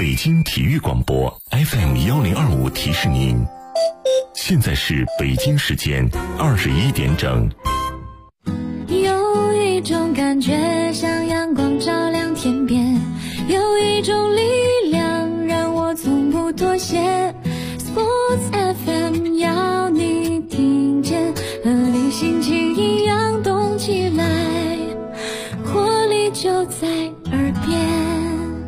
北京体育广播 FM1025提示您，现在是北京时间21点整。 有一种感觉像阳光照亮天边，有一种力量让我从不妥协。Sports FM 要你听见，和你心情一样动起来，活力就在耳边。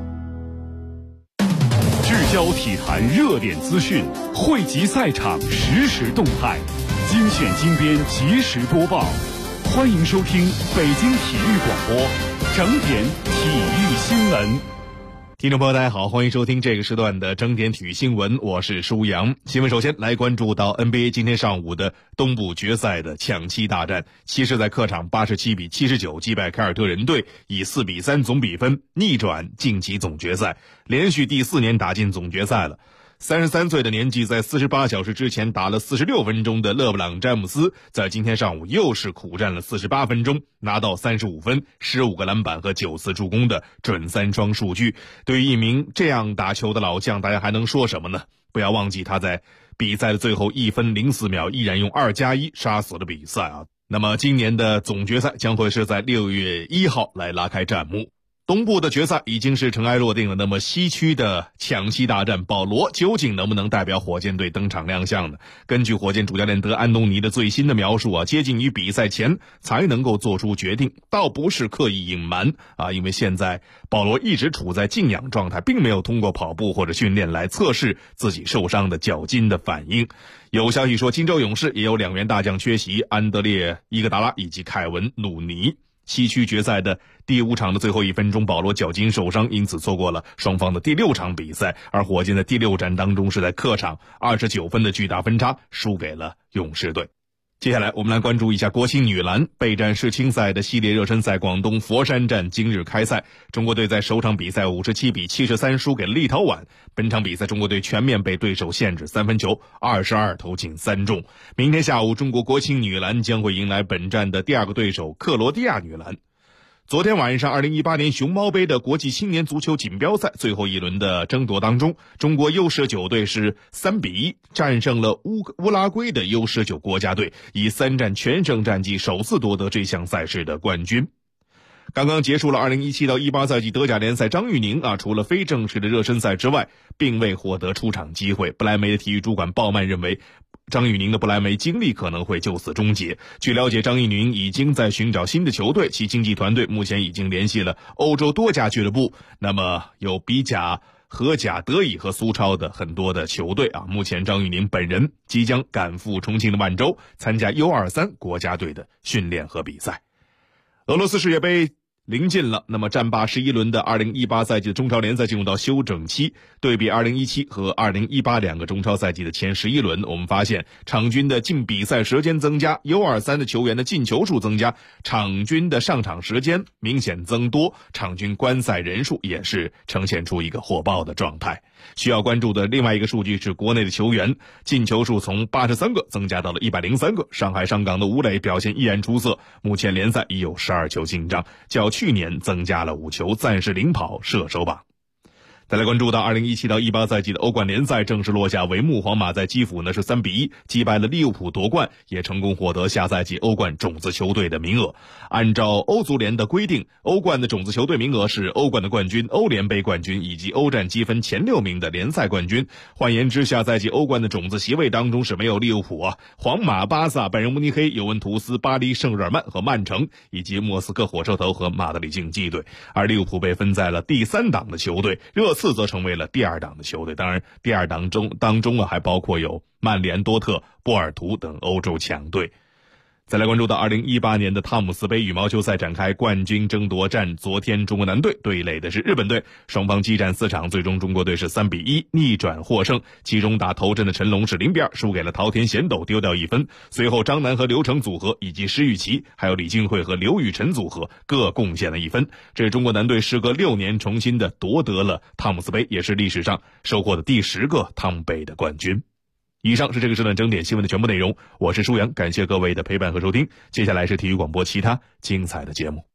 聚焦体坛热点资讯，汇集赛场实时动态，精选精编及时播报。欢迎收听北京体育广播整点体育新闻。听众朋友大家好，欢迎收听这个时段的整点体育新闻，我是舒阳。新闻首先来关注到 NBA 今天上午的东部决赛的抢七大战，骑士在客场87-79击败凯尔特人队，以4-3总比分逆转晋级总决赛，连续第4年打进总决赛了。33岁的年纪，在48小时之前打了46分钟的勒布朗·詹姆斯，在今天上午又是苦战了48分钟，拿到35分、15个篮板和9次助攻的准3双数据。对于一名这样打球的老将，大家还能说什么呢？不要忘记他在比赛的最后1分04秒依然用2+1杀死了比赛啊。那么今年的总决赛将会是在6月1号来拉开战幕。东部的决赛已经是尘埃落定了，那么西区的抢七大战，保罗究竟能不能代表火箭队登场亮相呢？根据火箭主教练德安东尼的最新的描述啊，接近于比赛前才能够做出决定，倒不是刻意隐瞒啊，因为现在保罗一直处在静养状态，并没有通过跑步或者训练来测试自己受伤的脚筋的反应。有消息说，金州勇士也有2员大将缺席，安德烈·伊戈达拉以及凯文·鲁尼。西区决赛的第5场的最后1分钟，保罗脚筋受伤，因此错过了双方的第6场比赛，而火箭的第6战当中是在客场29分的巨大分差输给了勇士队。接下来我们来关注一下国青女篮备战世青赛的系列热身赛，广东佛山站今日开赛，中国队在首场比赛57-73输给了立陶宛。本场比赛中国队全面被对手限制3分球，22投进3中。明天下午中国国青女篮将会迎来本站的第2个对手克罗地亚女篮。昨天晚上2018年熊猫杯的国际青年足球锦标赛最后一轮的争夺当中，中国 U19 队是3-1战胜了乌拉圭的 U19 国家队，以3战全胜战绩首次夺得这项赛事的冠军。刚刚结束了2017-18赛季德甲联赛，张玉宁除了非正式的热身赛之外，并未获得出场机会。不莱梅的体育主管鲍曼认为，张玉宁的不莱梅经历可能会就此终结。据了解，张玉宁已经在寻找新的球队，其经纪团队目前已经联系了欧洲多家俱乐部，那么有比甲、荷甲、德乙和苏超的很多的球队啊。目前张玉宁本人即将赶赴重庆的万州，参加 U23 国家队的训练和比赛。俄罗斯世界杯临近了，那么战罢11轮的2018赛季的中超联赛进入到休整期。对比2017和2018 2个中超赛季的前11轮，我们发现场均的进比赛时间增加， U23 的球员的进球数增加，场均的上场时间明显增多，场均观赛人数也是呈现出一个火爆的状态。需要关注的另外一个数据是国内的球员进球数从83个增加到了103个。上海上港的吴磊表现依然出色，目前联赛已有12球进账，较去年增加了5球，暂时领跑射手榜。再来关注到2017-18赛季的欧冠联赛正式落下帷幕，皇马在基辅是3-1击败了利物浦夺冠，也成功获得下赛季欧冠种子球队的名额。按照欧足联的规定，欧冠的种子球队名额是欧冠的冠军、欧联杯冠军以及欧战积分前6名的联赛冠军。换言之，下赛季欧冠的种子席位当中是没有利物浦皇马、巴萨、拜仁慕尼黑、尤文图斯、巴黎圣日耳曼和曼城，以及莫斯科火车头和马德里竞技队。而利物浦被分在了第3档的球队，热刺则成为了第2档的球队。当然第2档当中还包括有曼联、多特、波尔图等欧洲强队。再来关注到2018年的汤姆斯杯羽毛球赛展开冠军争夺战，昨天中国男队对垒的是日本队，双方激战4场，最终中国队是3-1逆转获胜。其中打头阵的陈龙是0-2输给了桃田贤斗，丢掉1分。随后张楠和刘成组合以及施玉琪还有李俊慧和刘雨辰组合各贡献了1分。这是中国男队时隔6年重新的夺得了汤姆斯杯，也是历史上收获的第10个汤姆杯的冠军。以上是这个时段整点新闻的全部内容，我是舒阳，感谢各位的陪伴和收听。接下来是体育广播其他精彩的节目。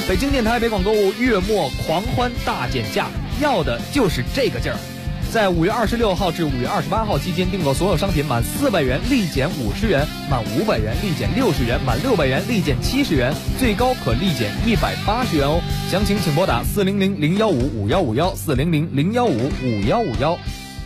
北京电台北广购物月末狂欢大减价，要的就是这个劲儿。在5月26号至5月28号期间订购所有商品满400元立减50元，满500元立减60元，满600元立减70元，最高可立减180元哦。详情请拨打400-015-5151 400-015-5151。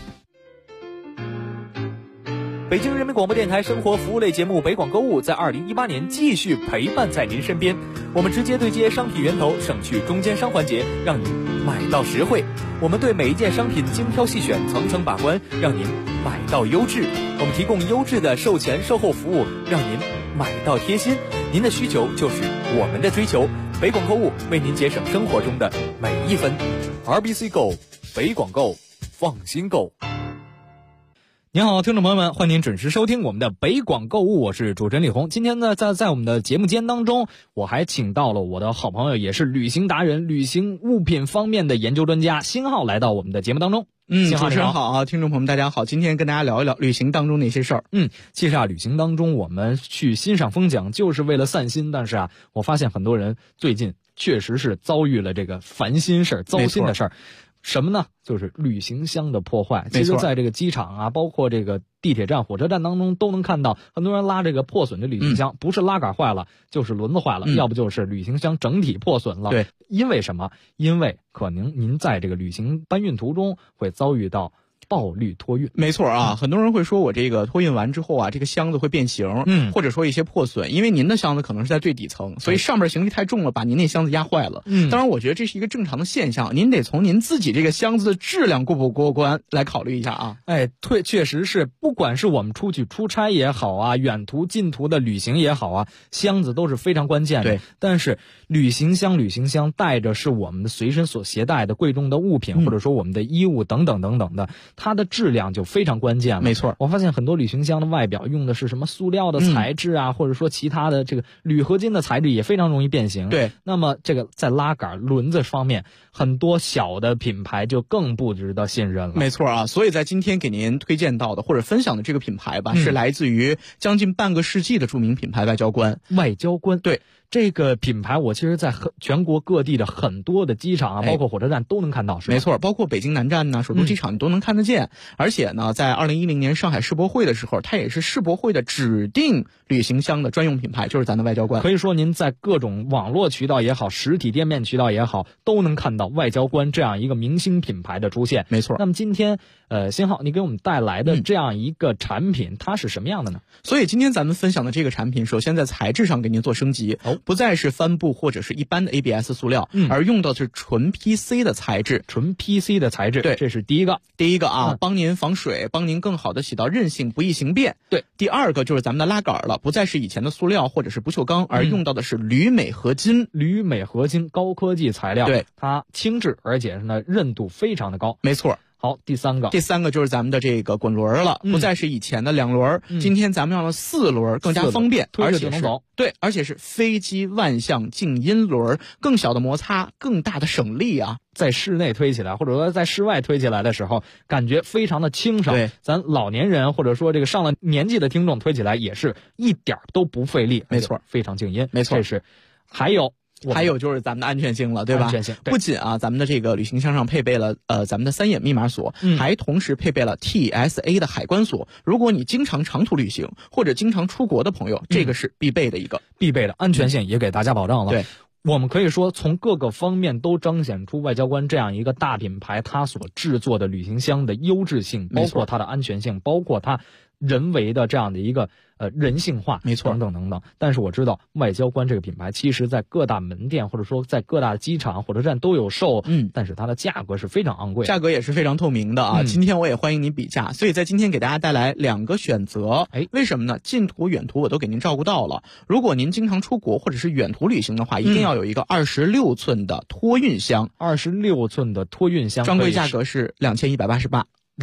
北京人民广播电台生活服务类节目北广购物在2018年继续陪伴在您身边，我们直接对接商品源头，省去中间商环节，让您买到实惠。我们对每一件商品精挑细选，层层把关，让您买到优质。我们提供优质的售前售后服务，让您买到贴心。您的需求就是我们的追求，北广购物为您节省生活中的每一分。RBC Go， 北广购，放心购。您好，听众朋友们，欢迎您准时收听我们的北广购物，我是主持人李红。今天呢，在我们的节目间当中，我还请到了我的好朋友，也是旅行达人、旅行物品方面的研究专家辛浩来到我们的节目当中。 主持人好啊，听众朋友们大家好，今天跟大家聊一聊旅行当中的一些事儿。 其实旅行当中我们去欣赏风景就是为了散心，但是我发现很多人最近确实是遭遇了这个烦心事儿、糟心的事儿。什么呢？就是旅行箱的破坏。其实在这个机场包括这个地铁站、火车站当中都能看到很多人拉这个破损的旅行箱，不是拉杆坏了就是轮子坏了，要不就是旅行箱整体破损了。 对， 因为什么？因为可能您在这个旅行搬运途中会遭遇到暴力托运。 没错啊，很多人会说我这个托运完之后这个箱子会变形，或者说一些破损，因为您的箱子可能是在最底层，所以上面行李太重了，把您那箱子压坏了。当然我觉得这是一个正常的现象，您得从您自己这个箱子的质量过不过关来考虑一下啊。 确实是，不管是我们出去出差也好远途近途的旅行也好箱子都是非常关键的。 对， 但是旅行箱带着是我们的随身所携带的贵重的物品，或者说我们的衣物等等等等的，它的质量就非常关键了。 没错， 我发现很多旅行箱的外表用的是什么塑料的材质或者说其他的这个铝合金的材质，也非常容易变形。 对， 那么这个在拉杆、轮子方面，很多小的品牌就更不值得信任了。 没错啊，所以在今天给您推荐到的或者分享的这个品牌吧，是来自于将近半个世纪的著名品牌外交官。对。 这个品牌我其实在全国各地的很多的机场包括火车站都能看到，是吧？ 没错，包括北京南站首都机场你都能看得见。而且呢，在2010年上海世博会的时候，它也是世博会的指定旅行箱的专用品牌，就是咱的外交官。 可以说您在各种网络渠道也好，实体店面渠道也好，都能看到外交官这样一个明星品牌的出现。 没错。 那么今天辛浩你给我们带来的这样一个产品，它是什么样的呢？ 所以今天咱们分享的这个产品，首先在材质上给您做升级，不再是帆布或者是一般的 ABS 塑料，而用到的是纯 PC 的材质。 纯 PC 的材质， 对， 这是第一个帮您防水，帮您更好的起到韧性，不易形变。 对， 第二个就是咱们的拉杆了，不再是以前的塑料或者是不锈钢，而用到的是铝镁合金。 铝镁合金高科技材料， 对， 它轻质，而且呢韧度非常的高。 没错。 好，第三个就是咱们的这个滚轮了，不再是以前的2轮，今天咱们用了4轮，更加方便， 推着就能走。 对，而且是飞机万向静音轮，更小的摩擦，更大的省力啊！ 在室内推起来，或者说在室外推起来的时候，感觉非常的清爽。 对， 咱老年人或者说这个上了年纪的听众推起来也是一点都不费力。 没错， 非常静音。 没错， 这是还有就是咱们的安全性了，对吧？ 安全性不仅咱们的这个旅行箱上配备了咱们的3眼密码锁，还同时配备了 TSA 的海关锁。如果你经常长途旅行或者经常出国的朋友，这个是必备的安全性也给大家保障了。 对， 我们可以说从各个方面都彰显出外交官这样一个大品牌它所制作的旅行箱的优质性，包括它的安全性，包括它人为的这样的一个人性化， 没错， 等等等等。但是我知道外交官这个品牌其实在各大门店或者说在各大机场、火车站都有售，但是它的价格是非常昂贵， 价格也是非常透明的啊。今天我也欢迎您比价，所以在今天给大家带来2个选择。为什么呢？近途远途我都给您照顾到了。如果您经常出国或者是远途旅行的话，一定要有一个26寸的托运箱。 26寸的托运箱专柜价格是2188。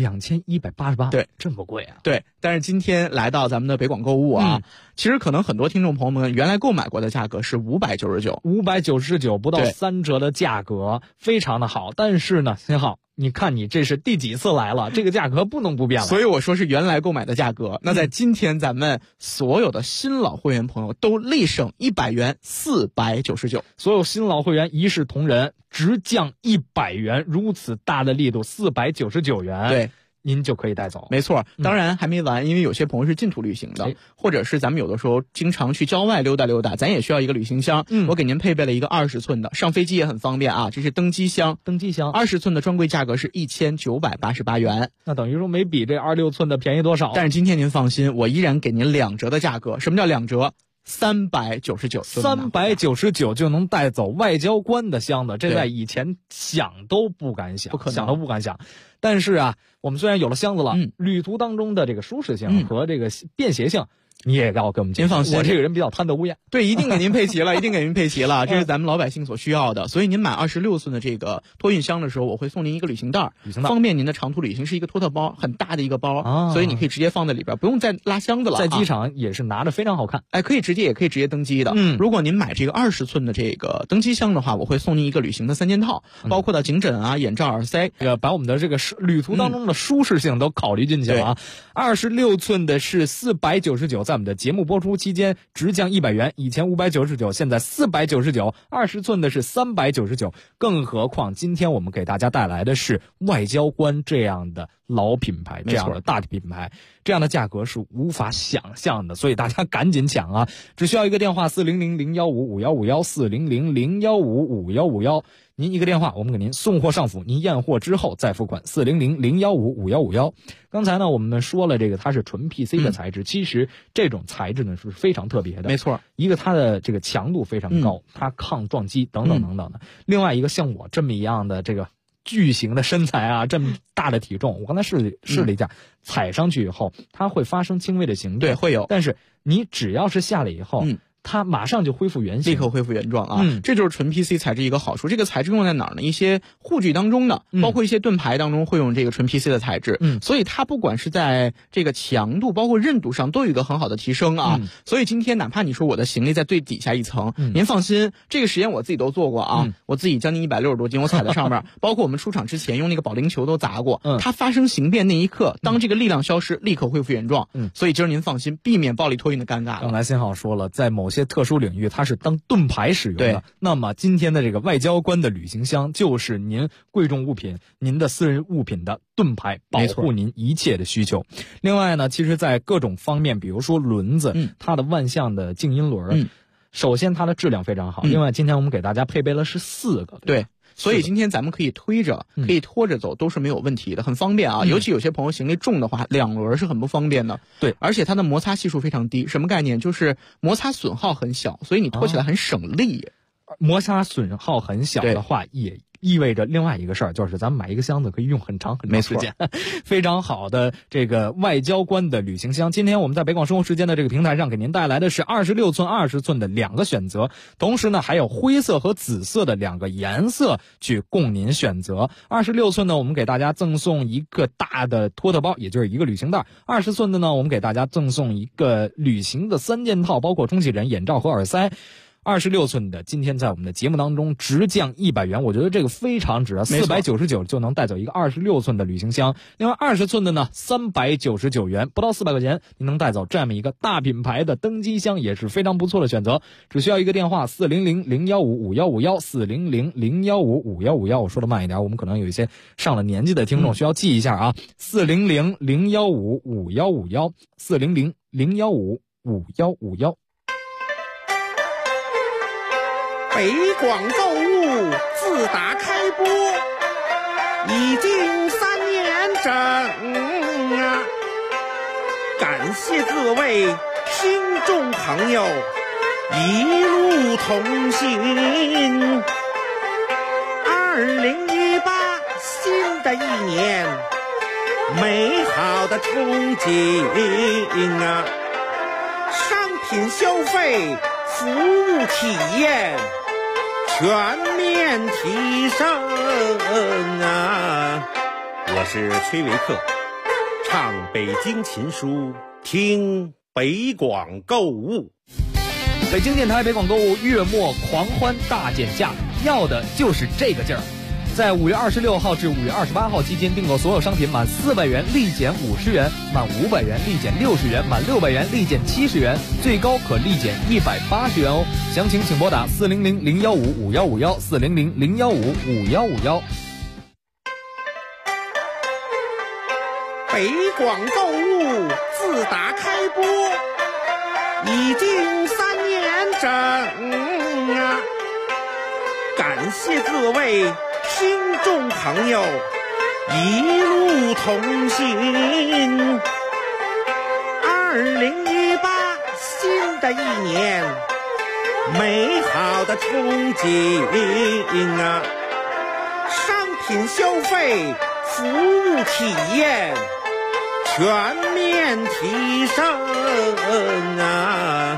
2188， 对， 这么贵啊？ 对，但是今天来到咱们的北广购物其实可能很多听众朋友们原来购买过的价格是599， 不到3折的价格，非常的好。但是呢，幸好你看你这是第几次来了，这个价格不能不变了。 所以我说是原来购买的价格。那在今天咱们所有的新老会员朋友都立省100元，499。 所有新老会员一视同仁，直降100元，如此大的力度，499元。 对。 您就可以带走。 没错，当然还没完，因为有些朋友是近途旅行的，或者是咱们有的时候经常去郊外溜达溜达，咱也需要一个旅行箱。我给您配备了一个20寸的，上飞机也很方便啊。这是登机箱，20寸的专柜价格是1988元。 那等于说没比这26寸的便宜多少。 但是今天您放心，我依然给您2折的价格。什么叫2折？399 就能带走外交官的箱子，这在以前想都不敢想，想都不敢想。但是啊，我们虽然有了箱子了，旅途当中的这个舒适性和这个便携性，你也要给我们。 您放心， 我这个人比较贪得无厌。 对，一定给您配齐了，一定给您配齐了，这是咱们老百姓所需要的。所以您买26寸的这个托运箱的时候，我会送您一个旅行袋，方便您的长途旅行，是一个托特包，很大的一个包，所以你可以直接放在里边，不用再拉箱子了。 在机场也是拿着非常好看， 可以直接也可以直接登机的。如果您买这个20寸的这个登机箱的话，我会送您一个旅行的3件套，包括到颈枕啊、眼罩、耳塞， 把我们的这个旅途当中的舒适性都考虑进去了啊。26寸的是499，在我们的节目播出期间直降100元，以前599，现在499，20寸的是399。更何况今天我们给大家带来的是外交官这样的老品牌，这样的大品牌，这样的价格是无法想象的，所以大家赶紧抢啊！只需要一个电话400-015-5151，400-015-5151。您一个电话，我们给您送货上府，您验货之后再付款。400-015-5151。刚才呢，我们说了这个它是纯 PC 的材质，其实这种材质呢是非常特别的。 没错， 一个它的这个强度非常高，它抗撞击等等等等的。另外一个像我这么一样的这个巨型的身材啊，这么大的体重，我刚才试了一下，踩上去以后它会发生轻微的形状， 对，会有。 但是你只要是下来以后，它马上就恢复原形， 立刻恢复原状啊！这就是纯 PC 材质一个好处。这个材质用在哪儿呢？一些护具当中的，包括一些盾牌当中会用这个纯 PC 的材质，所以它不管是在这个强度，包括韧度上都有一个很好的提升啊。所以今天哪怕你说我的行李在最底下一层，您放心，这个实验我自己都做过啊，我自己将近160多斤，我踩在上面，包括我们出场之前用那个保龄球都砸过，它发生形变那一刻，当这个力量消失，立刻恢复原状。所以今儿您放心，避免暴力托运的尴尬了。 刚才新浩说了，在某些特殊领域它是当盾牌使用的，那么今天的这个外交官的旅行箱就是您贵重物品、您的私人物品的盾牌，保护您一切的需求。另外呢，其实在各种方面，比如说轮子，它的万向的静音轮，首先它的质量非常好，另外今天我们给大家配备了是4个， 对。所以今天咱们可以推着，可以拖着走，都是没有问题的，很方便啊。尤其有些朋友行李重的话，2轮是很不方便的。 对， 而且它的摩擦系数非常低。什么概念？就是摩擦损耗很小，所以你拖起来很省力。 摩擦损耗很小的话，也意味着另外一个事儿，就是咱们买一个箱子可以用很长很长时间。非常好的这个外交官的旅行箱。今天我们在北广生活时间的这个平台上给您带来的是26寸、20寸的2个选择，同时呢还有灰色和紫色的2个颜色去供您选择。26寸呢，我们给大家赠送一个大的托特包，也就是一个旅行袋；20寸的呢，我们给大家赠送一个旅行的3件套，包括充气枕、眼罩和耳塞。26寸的今天在我们的节目当中直降100元，我觉得这个非常值，499就能带走一个26寸的旅行箱。另外20寸的呢399元，不到400块钱您能带走这么一个大品牌的登机箱，也是非常不错的选择。只需要一个电话400-015-5151，400-015-5151。我说的慢一点，我们可能有一些上了年纪的听众需要记一下啊，400-015-5151，400-015-5151。 北广购物自打开播已经3年整啊，感谢各位听众朋友一路同行。2018新的一年，美好的憧憬啊，商品消费、服务体验全面提升啊！我是崔维克，唱北京琴书，听北广购物。 北京电台北广购物月末狂欢大减价，要的就是这个劲儿。 在5月26号至5月28号期间订购所有商品满400元立减50元，满500元立减60元，满600元立减70元，最高可立减180元哦。详情请拨打400-015-5151 400-015-5151。 北广购物自打开播已经3年整啊！感谢各位听众朋友一路同行。2018新的一年，美好的憧憬啊！商品消费，服务体验全面提升啊！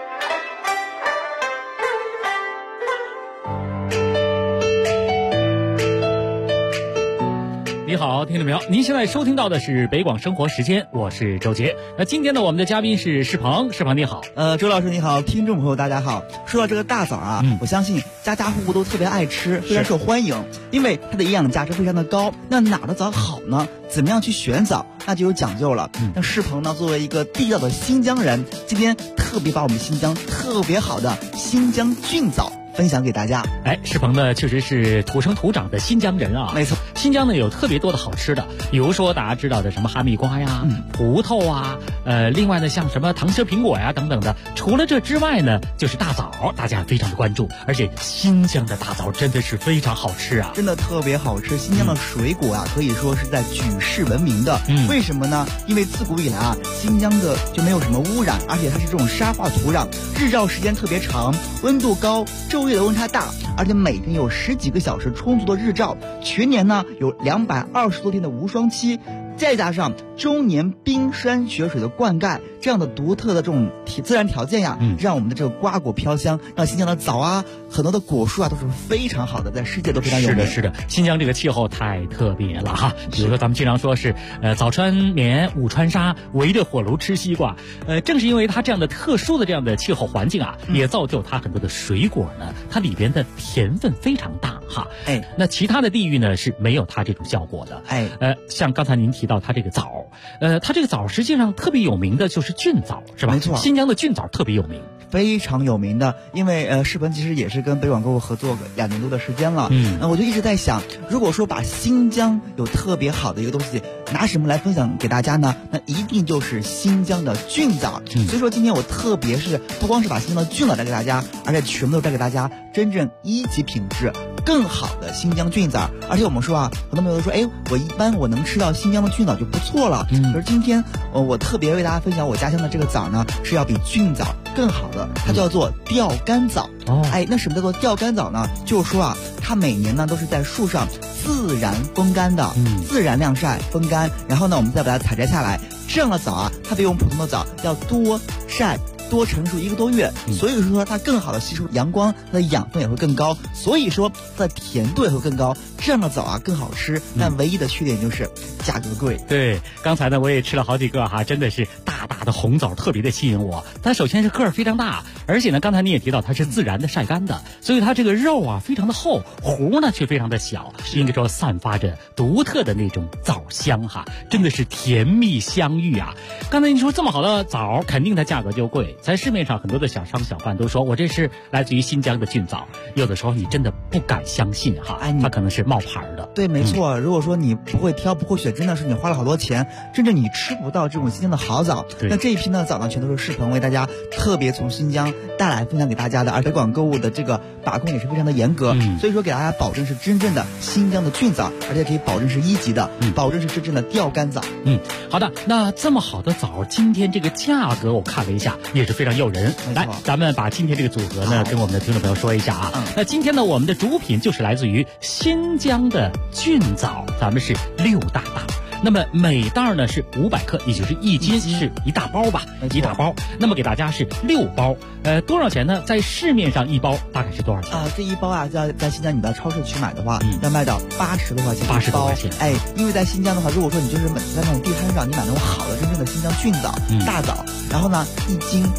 你好，听众朋友，您现在收听到的是北广生活时间，我是周杰。那今天呢，我们的嘉宾是世鹏，世鹏你好。 周老师你好，听众朋友大家好。说到这个大枣啊，我相信家家户户都特别爱吃，非常受欢迎，因为它的营养价值非常的高。那哪的枣好呢？怎么样去选枣，那就有讲究了。那世鹏呢，作为一个地道的新疆人，今天特别把我们新疆特别好的新疆菌枣分享给大家。 世鹏呢确实是土生土长的新疆人啊。 没错， 新疆呢有特别多的好吃的，比如说大家知道的什么哈密瓜呀、葡萄啊，另外呢像什么糖心苹果呀等等的。除了这之外呢，就是大枣，大家非常的关注，而且新疆的大枣真的是非常好吃啊， 真的特别好吃。新疆的水果啊，可以说是在举世闻名的。为什么呢？因为自古以来啊，新疆的就没有什么污染，而且它是这种沙化土壤，日照时间特别长，温度高，昼夜的温差大，而且每天有10几个小时充足的日照，全年呢有220多天的无霜期，再加上终年冰山雪水的灌溉，这样的独特的这种自然条件呀，让我们的这个瓜果飘香，让新疆的枣啊，很多的果树啊都是非常好的，在世界都非常有名。 是的，新疆这个气候太特别了哈。比如说咱们经常说是早穿棉，午穿纱，围着火炉吃西瓜。正是因为它这样的特殊的这样的气候环境啊，也造就它很多的水果呢，它里边的甜分非常大哈。那其他的地域呢是没有它这种效果的。像刚才您提到它这个枣，它这个枣实际上特别有名的就是菌枣，是吧？ 没错， 新疆的菌枣特别有名。 非常有名的，因为世鹏其实也是跟北广购物合作2年多的时间了。我就一直在想，如果说把新疆有特别好的一个东西拿什么来分享给大家呢？那一定就是新疆的菌枣。所以说今天我特别是不光是把新疆的菌枣带给大家，而且全部都带给大家真正1级品质更好的新疆菌枣。而且我们说啊，很多朋友都说，我一般我能吃到新疆的菌枣就不错了。可是今天我特别为大家分享我家乡的这个枣呢，是要比菌枣更好的，它叫做吊干枣。那什么叫做吊干枣呢？就是说啊，它每年呢都是在树上自然风干的，自然晾晒风干，然后呢我们再把它采摘下来。这样的枣啊，它比我们普通的枣要多晒多成熟1个多月，所以说它更好的吸收阳光，它的养分也会更高，所以说它的甜度也会更高。这样的枣啊更好吃，但唯一的缺点就是价格贵。 对，刚才呢我也吃了好几个哈，真的是大大的红枣特别的吸引我。它首先是个儿非常大，而且呢刚才你也提到它是自然的晒干的，所以它这个肉啊非常的厚，核呢却非常的小，应该说散发着独特的那种枣香哈，真的是甜蜜香芋啊。刚才你说这么好的枣，肯定它价格就贵。在市面上很多的小商小贩都说我这是来自于新疆的菌枣，有的时候你真的不敢相信哈，它可能是冒牌的。 对，没错。如果说你不会挑不会选，真的是你花了好多钱，甚至你吃不到这种新疆的好枣。那这一批呢枣呢，全都是世鹏为大家特别从新疆带来分享给大家的，而北广购物的这个把控也是非常的严格，所以说给大家保证是真正的新疆的菌枣，而且可以保证是1级的，保证是真正的吊干枣。 好的，那这么好的枣，今天这个价格我看了一下，也是非常诱人。来，咱们把今天这个组合呢跟我们的听众朋友说一下啊。那今天呢我们的主品就是来自于新疆的菌枣，咱们是6大袋。那么每袋呢是500克，也就是1斤，是一大包吧，1大包。那么给大家是6包，多少钱呢？在市面上1包大概是多少钱？ 这1包啊，在新疆你到超市去买的话，要卖到80多块钱 ，80多块钱。 因为在新疆的话，如果说你就是在那种地摊上，你买那种好的真正的新疆菌枣、大枣，然后呢1斤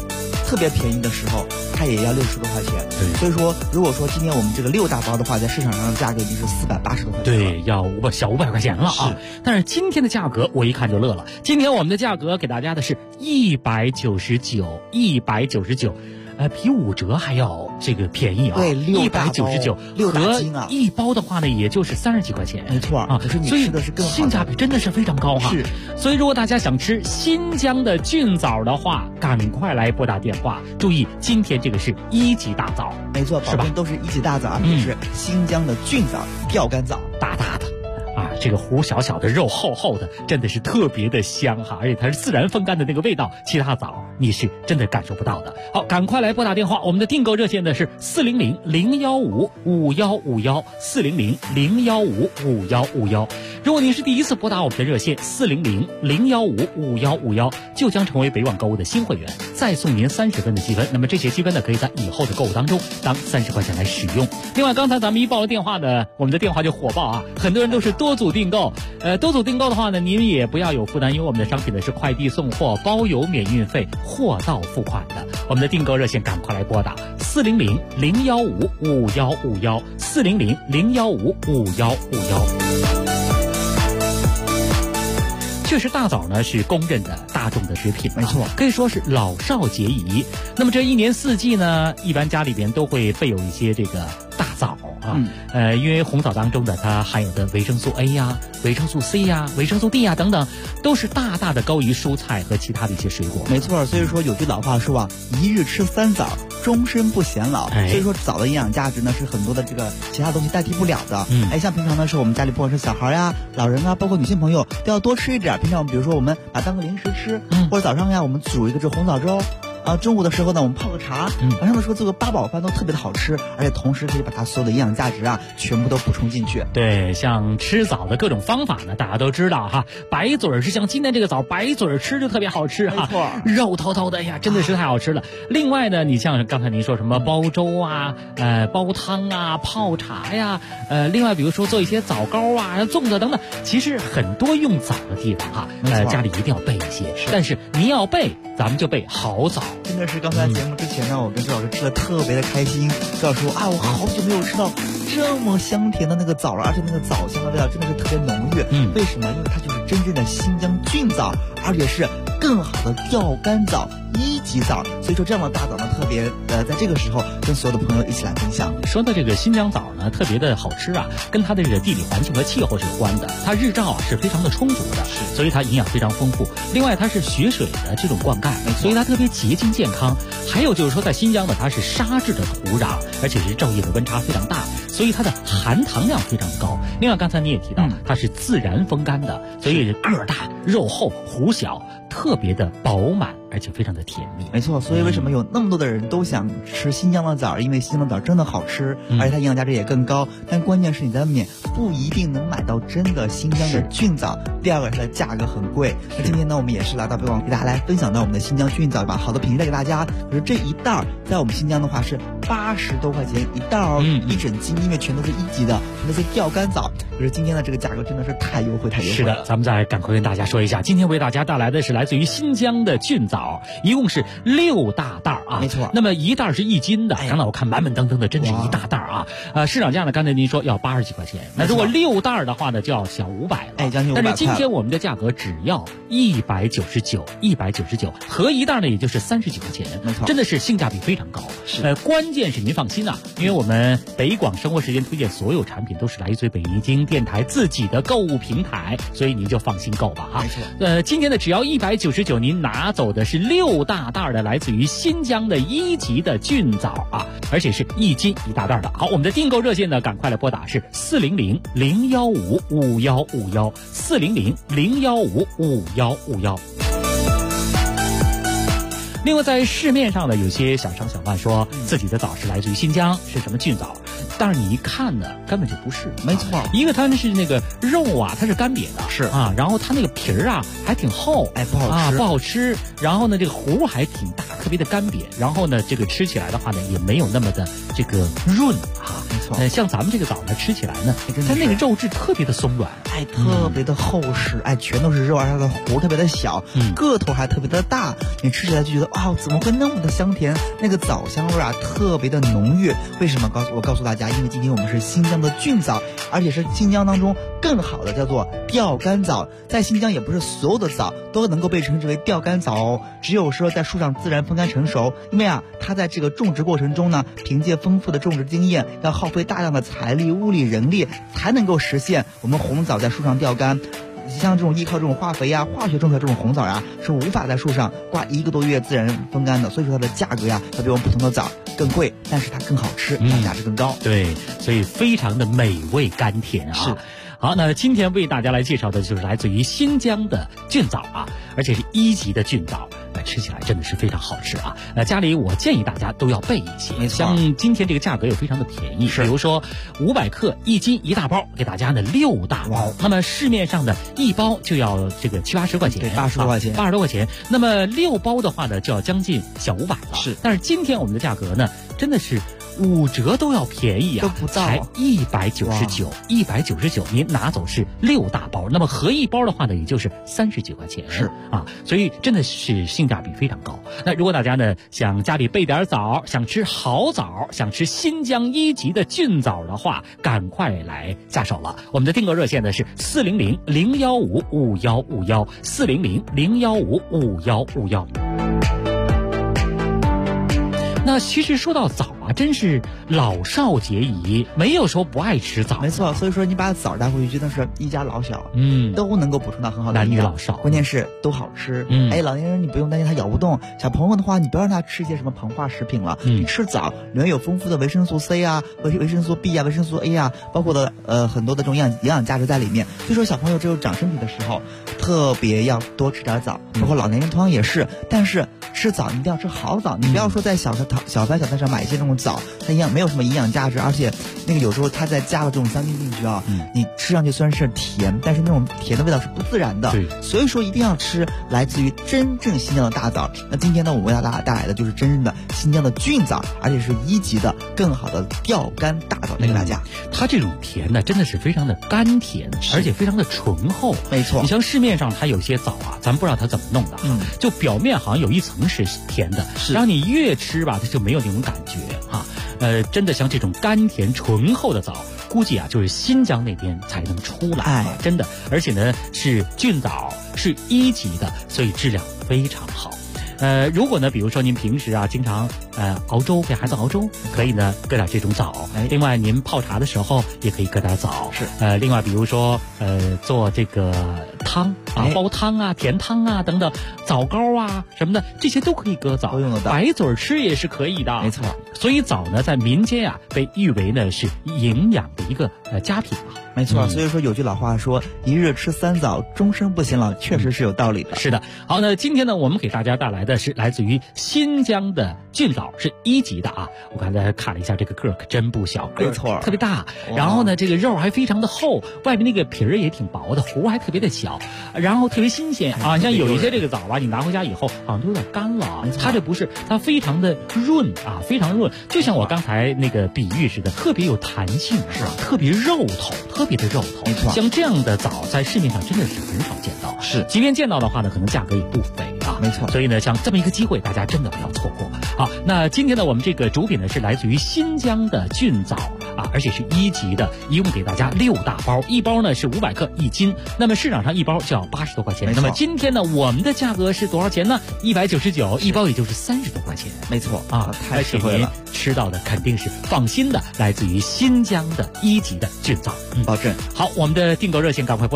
特别便宜的时候，它也要60多块钱。 对， 所以说如果说今天我们这个6大包的话，在市场上的价格已经是480多块钱。 对，要小500块钱了啊！但是今天的价格我一看就乐了，今天我们的价格给大家的是199，比5折还要这个便宜啊！ 对 ，199， 6大斤啊！ 一包的话呢，也就是30几块钱。 没错啊，可是你吃的是更好的， 性价比真的是非常高哈。 是， 所以如果大家想吃新疆的菌枣的话，赶快来拨打电话。注意，今天这个是1级大枣， 没错，保证都是1级大枣，而且是新疆的菌枣、钓竿枣， 大大的。啊，这个核小小的，肉厚厚的，真的是特别的香哈，而且它是自然风干的那个味道，其他枣你是真的感受不到的。好，赶快来拨打电话，我们的订购热线呢是400-015-5151，400-015-5151。如果您是第一次拨打我们的热线400-015-5151，就将成为北网购物的新会员，再送您30分的积分。那么这些积分呢，可以在以后的购物当中当30块钱来使用。另外，刚才咱们一报了电话呢，我们的电话就火爆啊，很多人都是多组订购，多组订购的话呢，您也不要有负担，因为我们的商品呢是快递送货，包邮免运费，货到付款的。我们的订购热线赶快来拨打400-015-5151，400-015-5151。确实，大枣呢是公认的大众的食品， 没错， 可以说是老少皆宜。那么这一年四季呢，一般家里边都会备有一些这个大枣啊，因为红枣当中的它含有的维生素 A 呀、维生素 C 呀、维生素 D 呀等等，都是大大的高于蔬菜和其他的一些水果。 没错，所以说有句老话说啊，一日吃3枣，终身不显老。所以说枣的营养价值呢是很多的这个其他东西代替不了的。像平常呢是我们家里不管是小孩呀、老人啊，包括女性朋友都要多吃一点。平常比如说我们把当个零食吃，或者早上呀我们煮一个这红枣粥。中午的时候呢，我们泡个茶，晚上的时候做个8宝饭都特别的好吃，而且同时可以把它所有的营养价值啊，全部都补充进去。 对，像吃枣的各种方法呢，大家都知道哈。白嘴儿是像今天这个枣，白嘴儿吃就特别好吃哈， 没错， 肉透透的呀，真的是太好吃了。另外呢，你像刚才您说什么煲粥啊，煲汤啊，泡茶呀，另外比如说做一些枣糕啊、粽子等等，其实很多用枣的地方哈，家里一定要备一些。但是您要备，咱们就备好枣。 真的是刚才节目之前呢，我跟周老师吃的特别的开心。周老师说啊，我好久没有吃到这么香甜的那个枣了，而且那个枣香的味道真的是特别浓郁。为什么？因为它就是真正的新疆菌枣，而且是更好的钓竿枣、1级枣。所以说这样的大枣呢，特别在这个时候跟所有的朋友一起来分享。 说到这个新疆枣呢，特别的好吃啊，跟它的这个地理环境和气候是有关的。它日照啊是非常的充足的，所以它营养非常丰富。另外它是雪水的这种灌溉，所以它特别洁净健康。还有就是说，在新疆呢，它是沙质的土壤，而且是昼夜的温差非常大，所以它的含糖量非常高。另外刚才你也提到，它是自然风干的，所以个儿大、肉厚、核小，特别的饱满，而且非常的甜蜜。 没错，所以为什么有那么多的人都想吃新疆的枣？因为新疆的枣真的好吃，而且它营养价值也更高。但关键是你在外面不一定能买到真的新疆的菌枣。第二个是它价格很贵。那今天呢，我们也是来到北广给大家来分享到我们的新疆菌枣，把好的品质带给大家。可是这一袋在我们新疆的话是80多块钱一袋一整斤，因为全都是1级的，全都是钓竿枣。可是今天的这个价格真的是太优惠，太优惠了。 是的，咱们再赶快跟大家说一下，今天为大家带来的是来自于新疆的菌枣，一共是6大袋啊， 没错。 那么一袋是1斤的，刚才我看满满登登的，真是一大袋啊。市场价呢，刚才您说要80几块钱，那如果6袋的话呢，就要小500了。 将近500块。 但是今天我们的价格只要199，合一袋呢也就是30几块钱， 没错， 真的是性价比非常高。关键是您放心啊，因为我们北广生活时间推荐所有产品都是来自于北京电台自己的购物平台，所以您就放心购吧啊。 没错。 今天呢只要199，您拿走的是6大袋的来自于新疆的1级的菌枣啊，而且是1斤一大袋的。好，我们的订购热线呢，赶快来拨打是400-015-5151，400-015-5151。另外，在市面上呢，有些小商小贩说自己的枣是来自于新疆，是什么菌枣，但是你一看呢，根本就不是。 没错， 一个它是那个肉啊，它是干瘪的， 是啊，然后它那个皮儿啊还挺厚， 不好吃， 不好吃。然后呢，这个核还挺大，特别的干瘪。然后呢，这个吃起来的话呢，也没有那么的这个润啊。 没错， 像咱们这个枣呢，吃起来呢，它那个肉质特别的松软， 哎，特别的厚实，哎，全都是肉，而它的核特别的小，个头还特别的大，你吃起来就觉得哇，怎么会那么的香甜？那个枣香味啊，特别的浓郁。为什么我告诉大家？因为今天我们是新疆的菌枣，而且是新疆当中更好的叫做钓竿枣。在新疆也不是所有的枣都能够被称之为钓竿枣哦，只有说在树上自然风干成熟。因为啊，它在这个种植过程中呢，凭借丰富的种植经验，要耗费大量的财力、物力、人力，才能够实现我们红枣在树上钓竿。像这种依靠这种化肥呀、化学种出来这种红枣呀，是无法在树上挂1个多月自然风干的，所以说它的价格呀，要比我们普通的枣更贵，但是它更好吃，价值更高。 对，所以非常的美味甘甜啊。 是。 好，那今天为大家来介绍的就是来自于新疆的菌枣啊，而且是1级的菌枣，吃起来真的是非常好吃啊。家里我建议大家都要备一些，像今天这个价格又非常的便宜，比如说500克1斤1大包，给大家呢6大包，那么市面上的1包就要这个70、80块钱， 对，80多块钱 ，80多块钱。那么6包的话呢，就要将近小500了。 是， 但是今天我们的价格呢，真的是5折都要便宜啊， 都不到， 才199，您拿走是6大包，那么合1包的话呢，也就是30几块钱， 是啊，所以真的是性价比非常高。那如果大家呢想家里备点枣，想吃好枣，想吃新疆1级的菌枣的话，赶快来下手了。我们的订购热线呢是400-015-5151，400-015-5151。那其实说到枣啊，真是老少皆宜，没有说不爱吃枣。 没错，所以说你把枣带回去，真的是一家老小，都能够补充到很好的男女老少， 关键是都好吃。哎，老年人你不用担心他咬不动，小朋友的话，你不要让他吃一些什么膨化食品了，你吃枣里面有丰富的维生素 C 啊、维生素 B 啊、维生素 A 啊，包括的很多的这种营养价值在里面。所以说小朋友只有长身体的时候，特别要多吃点枣，包括老年人同样也是。但是吃枣你一定要吃好枣，你不要说在小贩上买一些这种枣，它没有什么营养价值，而且那个有时候它再加了这种香精进去啊，你吃上去虽然是甜，但是那种甜的味道是不自然的。 对， 所以说一定要吃来自于真正新疆的大枣。那今天呢，我们为大家带来的就是真正的新疆的菌枣，而且是1级的更好的钓竿大枣带给大家。 它这种甜呢，真的是非常的甘甜，而且非常的醇厚。 没错， 你像市面上它有些枣啊，咱不知道它怎么弄的，就表面好像有一层是甜的，然后你越吃吧，它就没有那种感觉啊。真的像这种甘甜醇厚的枣，估计啊就是新疆那边才能出来，真的。而且呢是菌枣，是1级的，所以质量非常好。如果呢，比如说您平时啊经常熬粥，给孩子熬粥，可以呢搁点这种枣。另外您泡茶的时候也可以搁点枣。 是。 另外比如说做这个汤啊，煲汤啊、甜汤啊等等，枣糕啊什么的，这些都可以搁枣， 都用得到。 白嘴吃也是可以的。 没错。 所以枣呢，在民间啊被誉为呢是营养的一个佳品啊。 没错，所以说有句老话说一日吃3枣，终身不显老，确实是有道理的。 是的。好，那今天呢，我们给大家带来的是来自于新疆的菌枣，是1级的啊。我刚才看了一下，这个个可真不小，个特别大。然后呢，这个肉还非常的厚，外面那个皮儿也挺薄的，核还特别的小，然后特别新鲜啊。像有一些这个枣吧，你拿回家以后好像都有点干了，它这不是，它非常的润啊，非常润，就像我刚才那个比喻似的，特别有弹性，是吧？特别肉头，特别的肉头。 没错， 像这样的枣在市面上真的是很少见到， 是， 即便见到的话呢，可能价格也不菲啊。 没错， 所以呢，像这么一个机会，大家真的不要错过。好，那今天呢，我们这个主品呢是来自于新疆的菌枣啊，而且是1级的，一共给大家6大包，1包呢是500克1斤，那么市场上1包就要80多块钱。那么今天呢，我们的价格是多少钱呢？199，一包也就是30多块钱。 没错啊， 太实惠了， 吃到的肯定是放心的，来自于新疆的1级的菌枣， 保证。 好，我们的订购热线赶快拨